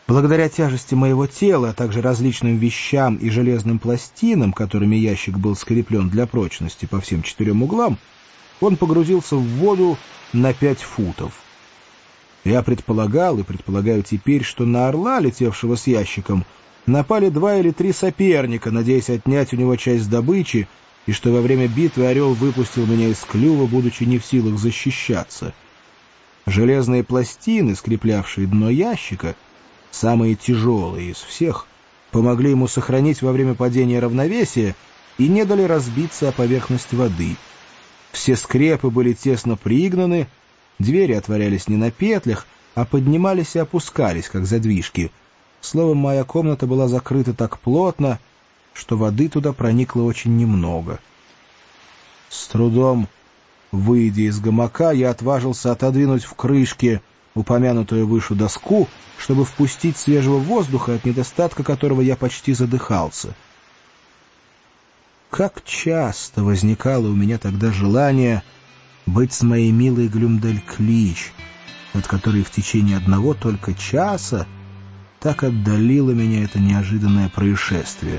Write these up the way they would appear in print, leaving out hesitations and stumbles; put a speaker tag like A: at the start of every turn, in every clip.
A: Благодаря тяжести моего тела, а также различным вещам и железным пластинам, которыми ящик был скреплен для прочности по всем 4 углам, он погрузился в воду на 5 футов. Я предполагал и предполагаю теперь, что на орла, летевшего с ящиком, напали 2 или 3 соперника, надеясь отнять у него часть добычи, и что во время битвы орел выпустил меня из клюва, будучи не в силах защищаться. Железные пластины, скреплявшие дно ящика, самые тяжелые из всех, помогли ему сохранить во время падения равновесие и не дали разбиться о поверхность воды. Все скрепы были тесно пригнаны, двери отворялись не на петлях, а поднимались и опускались, как задвижки. Словом, моя комната была закрыта так плотно, что воды туда проникло очень немного. С трудом, выйдя из гамака, я отважился отодвинуть в крышке упомянутую выше доску, чтобы впустить свежего воздуха, от недостатка которого я почти задыхался. Как часто возникало у меня тогда желание быть с моей милой Глюмдальклич, от которой в течение 1 только часа так отдалило меня это неожиданное происшествие.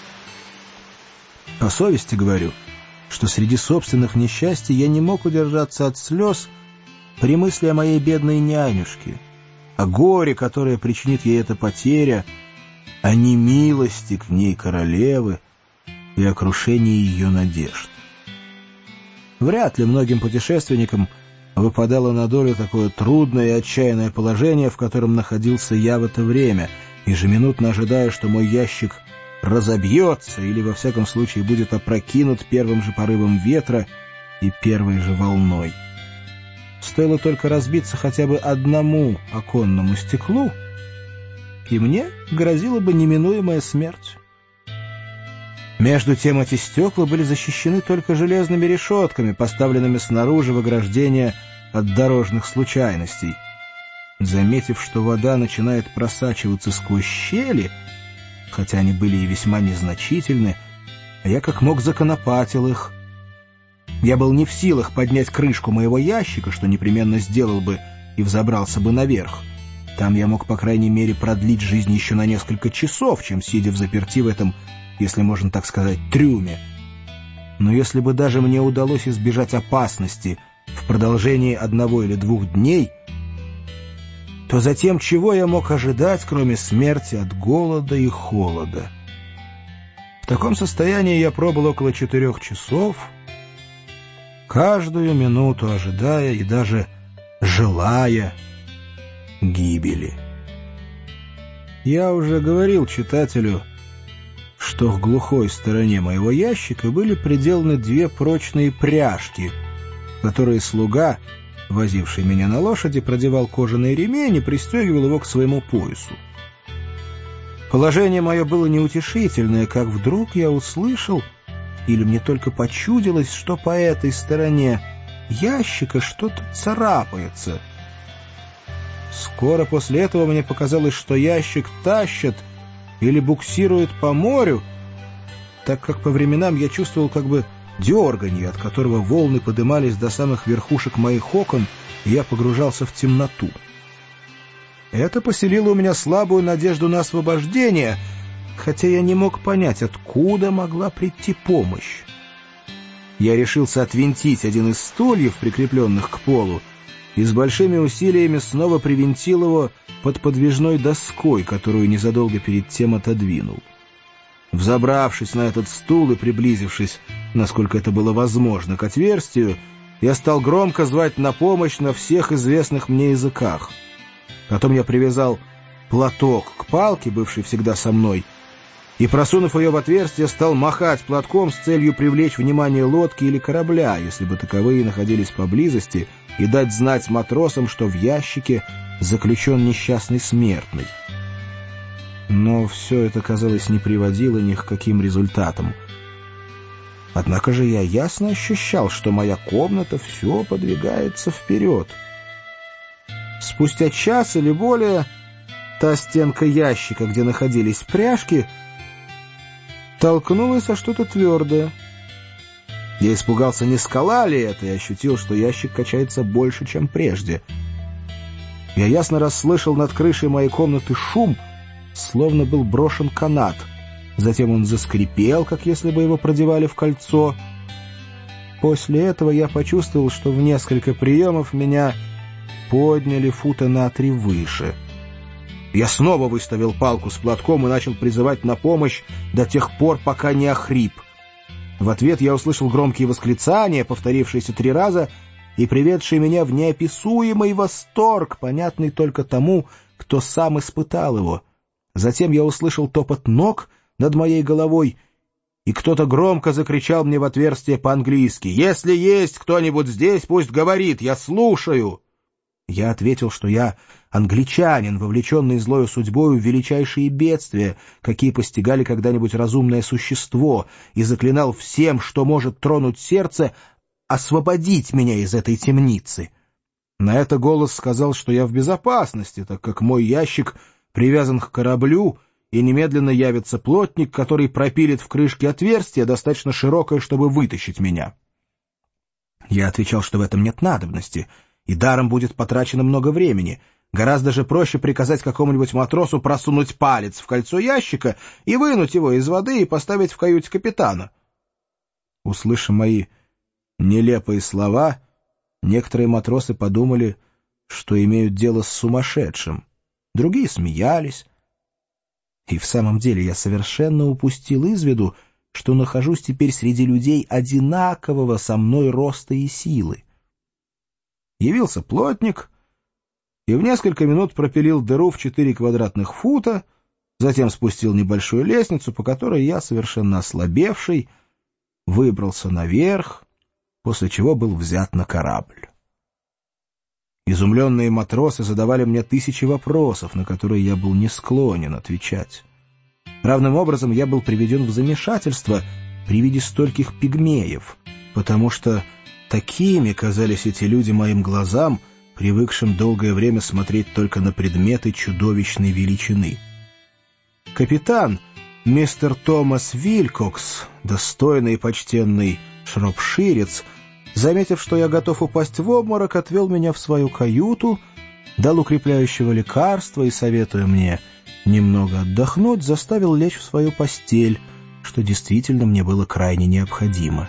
A: По совести говорю, что среди собственных несчастий я не мог удержаться от слез при мысли о моей бедной нянюшке, о горе, которое причинит ей эта потеря, о немилости к ней королевы и о крушении ее надежд. Вряд ли многим путешественникам выпадало на долю такое трудное и отчаянное положение, в котором находился я в это время, ежеминутно ожидая, что мой ящик разобьется или, во всяком случае, будет опрокинут первым же порывом ветра и первой же волной. Стоило только разбиться хотя бы одному оконному стеклу, и мне грозила бы неминуемая смерть. Между тем эти стекла были защищены только железными решетками, поставленными снаружи в ограждение от дорожных случайностей. Заметив, что вода начинает просачиваться сквозь щели, хотя они были и весьма незначительны, я как мог законопатил их. Я был не в силах поднять крышку моего ящика, что непременно сделал бы, и взобрался бы наверх. Там я мог, по крайней мере, продлить жизнь еще на несколько часов, чем сидя взаперти в этом, если можно так сказать, трюме. Но если бы даже мне удалось избежать опасности в продолжении 1 или 2 дней, то затем чего я мог ожидать, кроме смерти от голода и холода? В таком состоянии я пробыл около 4 часов, каждую минуту ожидая и даже желая гибели. Я уже говорил читателю, что в глухой стороне моего ящика были приделаны 2 прочные пряжки, которые слуга, возивший меня на лошади, продевал кожаный ремень и пристегивал его к своему поясу. Положение мое было неутешительное, как вдруг я услышал, или мне только почудилось, что по этой стороне ящика что-то царапается. Скоро после этого мне показалось, что ящик тащат или буксируют по морю, так как по временам я чувствовал как бы дерганье, от которого волны подымались до самых верхушек моих окон, и я погружался в темноту. Это поселило у меня слабую надежду на освобождение, хотя я не мог понять, откуда могла прийти помощь. Я решился отвинтить один из стульев, прикрепленных к полу, и с большими усилиями снова привинтил его под подвижной доской, которую незадолго перед тем отодвинул. Взобравшись на этот стул и приблизившись, насколько это было возможно, к отверстию, я стал громко звать на помощь на всех известных мне языках. Потом я привязал платок к палке, бывшей всегда со мной, и, просунув ее в отверстие, стал махать платком с целью привлечь внимание лодки или корабля, если бы таковые находились поблизости, и дать знать матросам, что в ящике заключен несчастный смертный. Но все это, казалось, не приводило ни к каким результатам. Однако же я ясно ощущал, что моя комната все подвигается вперед. Спустя час или более та стенка ящика, где находились пряжки, толкнулась о что-то твердое. Я испугался, не скала ли это, и ощутил, что ящик качается больше, чем прежде. Я ясно расслышал над крышей моей комнаты шум, словно был брошен канат. Затем он заскрипел, как если бы его продевали в кольцо. После этого я почувствовал, что в несколько приемов меня подняли фута на 3 выше. Я снова выставил палку с платком и начал призывать на помощь до тех пор, пока не охрип. В ответ я услышал громкие восклицания, повторившиеся 3 раза, и приведшие меня в неописуемый восторг, понятный только тому, кто сам испытал его. Затем я услышал топот ног над моей головой, и кто-то громко закричал мне в отверстие по-английски: «Если есть кто-нибудь здесь, пусть говорит, я слушаю!» Я ответил, что я англичанин, вовлеченный злою судьбою в величайшие бедствия, какие постигали когда-нибудь разумное существо, и заклинал всем, что может тронуть сердце, освободить меня из этой темницы. На это голос сказал, что я в безопасности, так как мой ящик привязан к кораблю, и немедленно явится плотник, который пропилит в крышке отверстие, достаточно широкое, чтобы вытащить меня. Я отвечал, что в этом нет надобности, и даром будет потрачено много времени. Гораздо же проще приказать какому-нибудь матросу просунуть палец в кольцо ящика и вынуть его из воды и поставить в каюте капитана. Услышав мои нелепые слова, некоторые матросы подумали, что имеют дело с сумасшедшим. Другие смеялись. И в самом деле я совершенно упустил из виду, что нахожусь теперь среди людей одинакового со мной роста и силы. Явился плотник и в несколько минут пропилил дыру в 4 квадратных фута, затем спустил небольшую лестницу, по которой я, совершенно ослабевший, выбрался наверх, после чего был взят на корабль. Изумленные матросы задавали мне 1000 вопросов, на которые я был не склонен отвечать. Равным образом я был приведен в замешательство при виде стольких пигмеев, потому что такими казались эти люди моим глазам, привыкшим долгое время смотреть только на предметы чудовищной величины. Капитан, мистер Томас Вилкокс, достойный и почтенный шропширец, заметив, что я готов упасть в обморок, отвел меня в свою каюту, дал укрепляющего лекарства и, советуя мне немного отдохнуть, заставил лечь в свою постель, что действительно мне было крайне необходимо.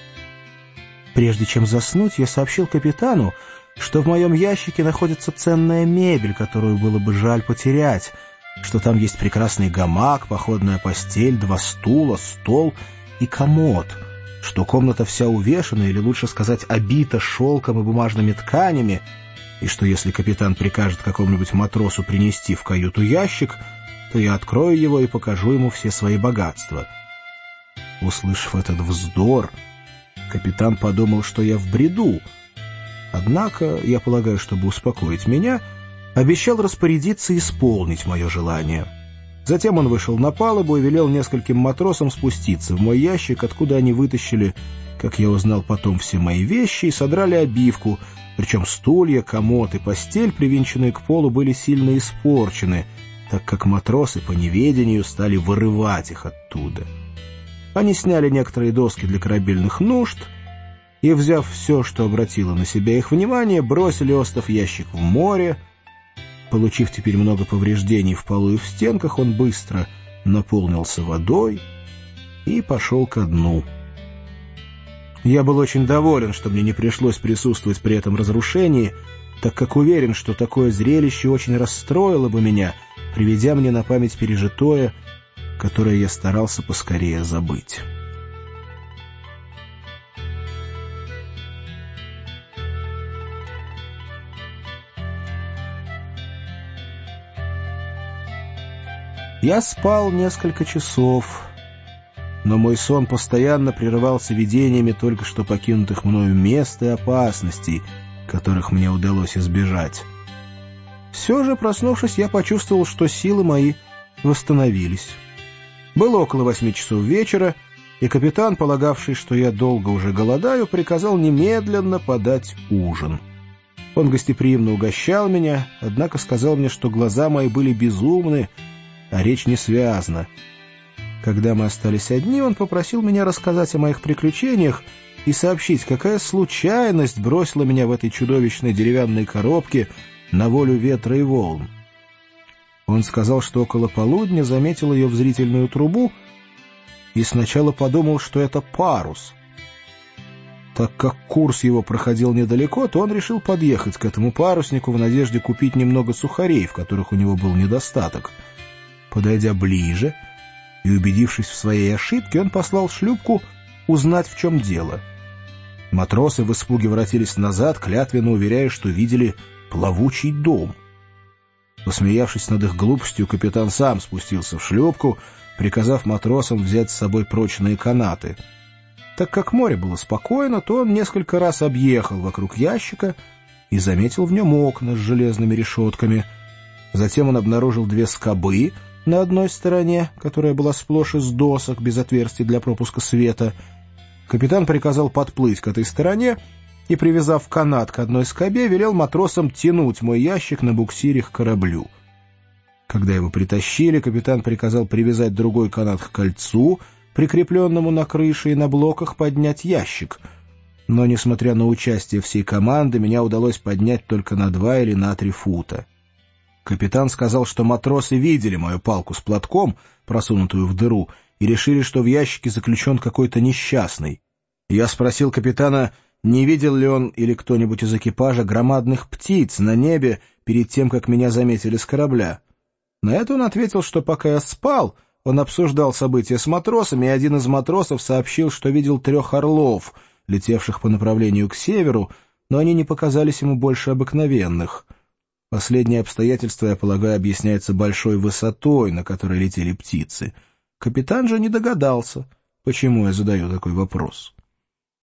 A: Прежде чем заснуть, я сообщил капитану, что в моем ящике находится ценная мебель, которую было бы жаль потерять, что там есть прекрасный гамак, походная постель, 2 стула, стол и комод, что комната вся увешана, или лучше сказать, обита шелком и бумажными тканями, и что если капитан прикажет какому-нибудь матросу принести в каюту ящик, то я открою его и покажу ему все свои богатства. Услышав этот вздор, капитан подумал, что я в бреду, однако, я полагаю, чтобы успокоить меня, обещал распорядиться исполнить мое желание. Затем он вышел на палубу и велел нескольким матросам спуститься в мой ящик, откуда они вытащили, как я узнал потом, все мои вещи и содрали обивку, причем стулья, комод и постель, привинченные к полу, были сильно испорчены, так как матросы по неведению стали вырывать их оттуда. Они сняли некоторые доски для корабельных нужд и, взяв все, что обратило на себя их внимание, бросили остов ящик в море. Получив теперь много повреждений в полу и в стенках, он быстро наполнился водой и пошел ко дну. Я был очень доволен, что мне не пришлось присутствовать при этом разрушении, так как уверен, что такое зрелище очень расстроило бы меня, приведя мне на память пережитое, которое я старался поскорее забыть. Я спал несколько часов, но мой сон постоянно прерывался видениями только что покинутых мною мест и опасностей, которых мне удалось избежать. Все же, проснувшись, я почувствовал, что силы мои восстановились. Было около 8 часов вечера, и капитан, полагавший, что я долго уже голодаю, приказал немедленно подать ужин. Он гостеприимно угощал меня, однако сказал мне, что глаза мои были безумны, а речь не связана. Когда мы остались одни, он попросил меня рассказать о моих приключениях и сообщить, какая случайность бросила меня в этой чудовищной деревянной коробке на волю ветра и волн. Он сказал, что около полудня заметил ее в зрительную трубу и сначала подумал, что это парус. Так как курс его проходил недалеко, то он решил подъехать к этому паруснику в надежде купить немного сухарей, в которых у него был недостаток. Подойдя ближе и убедившись в своей ошибке, он послал шлюпку узнать, в чем дело. Матросы в испуге воротились назад, клятвенно уверяя, что видели плавучий дом. Посмеявшись над их глупостью, капитан сам спустился в шлюпку, приказав матросам взять с собой прочные канаты. Так как море было спокойно, то он несколько раз объехал вокруг ящика и заметил в нем окна с железными решетками. Затем он обнаружил 2 скобы на одной стороне, которая была сплошь из досок, без отверстий для пропуска света. Капитан приказал подплыть к этой стороне и, привязав канат к одной скобе, велел матросам тянуть мой ящик на буксире к кораблю. Когда его притащили, капитан приказал привязать другой канат к кольцу, прикрепленному на крыше, и на блоках поднять ящик. Но, несмотря на участие всей команды, меня удалось поднять только на 2 или на 3 фута. Капитан сказал, что матросы видели мою палку с платком, просунутую в дыру, и решили, что в ящике заключен какой-то несчастный. Я спросил капитана, не видел ли он или кто-нибудь из экипажа громадных птиц на небе перед тем, как меня заметили с корабля. На это он ответил, что пока я спал, он обсуждал события с матросами, и один из матросов сообщил, что видел 3 орлов, летевших по направлению к северу, но они не показались ему больше обыкновенных. Последнее обстоятельство, я полагаю, объясняется большой высотой, на которой летели птицы. Капитан же не догадался, почему я задаю такой вопрос.